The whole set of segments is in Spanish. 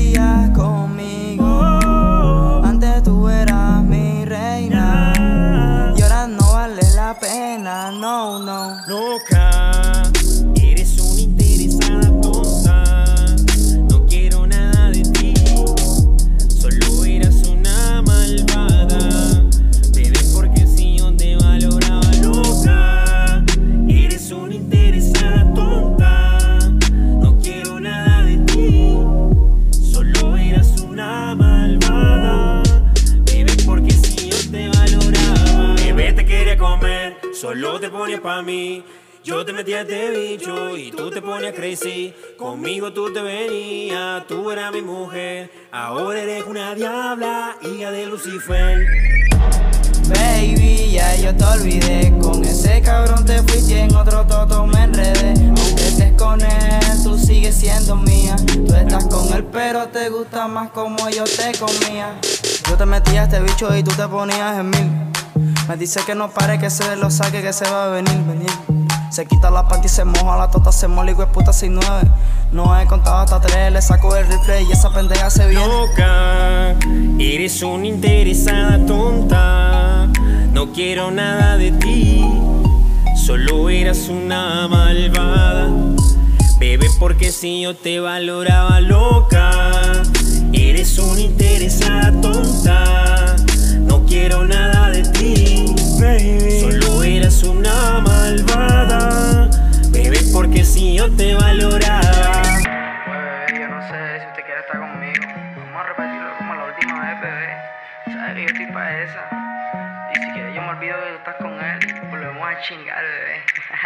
querías conmigo. Antes tú eras mi reina y ahora no vale la pena, no, no. Loca, eres una interesada tonta. No quiero nada de ti, solo eras una malvada. Bebé, porque si yo te valoraba. Loca, eres una interesada tonta. No quiero nada de ti, solo eras una malvada. Bebé, porque si yo te valoraba. Bebé, te quería comer, solo te ponía pa' mí. Yo te metía este bicho y tú te ponías crazy. Conmigo tú te venías, tú eras mi mujer. Ahora eres una diabla, hija de Lucifer. Baby, ya yo te olvidé. Con ese cabrón te fuiste y en otro toto me enredé. Aunque estés con él, tú sigues siendo mía. Tú estás con él, pero te gusta más como yo te comía. Yo te metía a este bicho y tú te ponías en mil. Me dice que no pare, que se lo saque, que se va a venir. Se quita la panty y se moja, la tota se mola y güey puta 6'9". No he contado hasta 3, le saco el rifle y esa pendeja se viene. Loca, eres una interesada tonta. No quiero nada de ti, solo eras una malvada. Bebé, porque si yo te valoraba. Loca, eres una interesada tonta. No quiero nada de ti, baby. Solo eras una malvada. Bebé, porque si yo te valoraba. Bebé, yo no sé si usted quiere estar conmigo. Vamos a repetirlo como la última vez, bebé. Sabes que yo estoy pa' esa. Y si quieres yo me olvido que tú estás con él. Volvemos a chingar, bebé.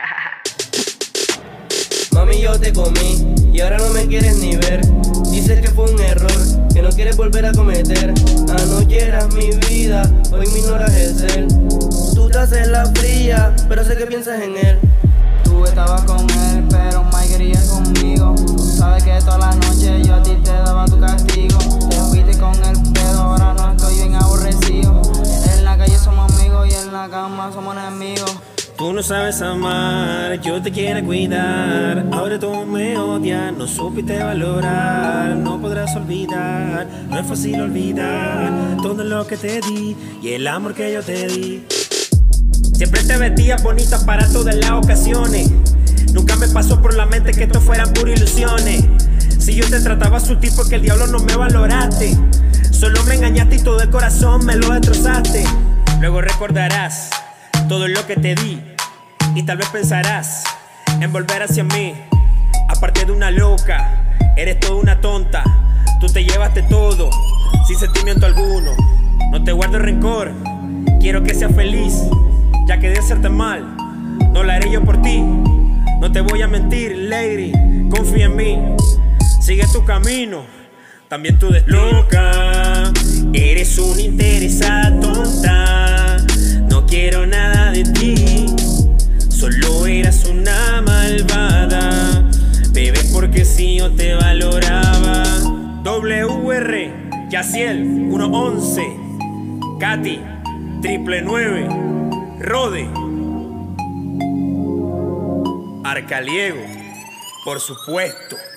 Mami, yo te comí y ahora no me quieres ni ver. Dices que fue un error, que no quieres volver a cometer. Anoche eras mi vida, hoy me ignoras el cel. Tú estás en la fría, pero sé que piensas en él. Tú estabas con él, pero Mike quería conmigo. Tú sabes que toda la noche yo a ti te daba tu castigo. Te fuiste con el pedo, ahora no estoy bien aborrecido. En la calle somos amigos y en la cama somos enemigos. Tú no sabes amar, yo te quiero cuidar. Ahora tú me odias, no supiste valorar. No podrás olvidar, no es fácil olvidar todo lo que te di y el amor que yo te di. Siempre te vestías bonita para todas las ocasiones. Nunca me pasó por la mente que esto fueran puras ilusiones. Si yo te trataba a su tipo, que el diablo no me valoraste. Solo me engañaste y todo el corazón me lo destrozaste. Luego recordarás todo lo que te di y tal vez pensarás en volver hacia mí. Aparte de una loca, eres toda una tonta. Tú te llevaste todo sin sentimiento alguno. No te guardo rencor, quiero que seas feliz. Ya que de hacerte mal, no lo haré yo por ti. No te voy a mentir, lady, confía en mí. Sigue tu camino, también tu destino. Loca, eres una interesada tonta. No quiero nada de ti, solo eras una malvada. Bebé, porque si yo te valoraba. WR, Yaciel 111, Katy 999, Rode, Arcaliego, por supuesto.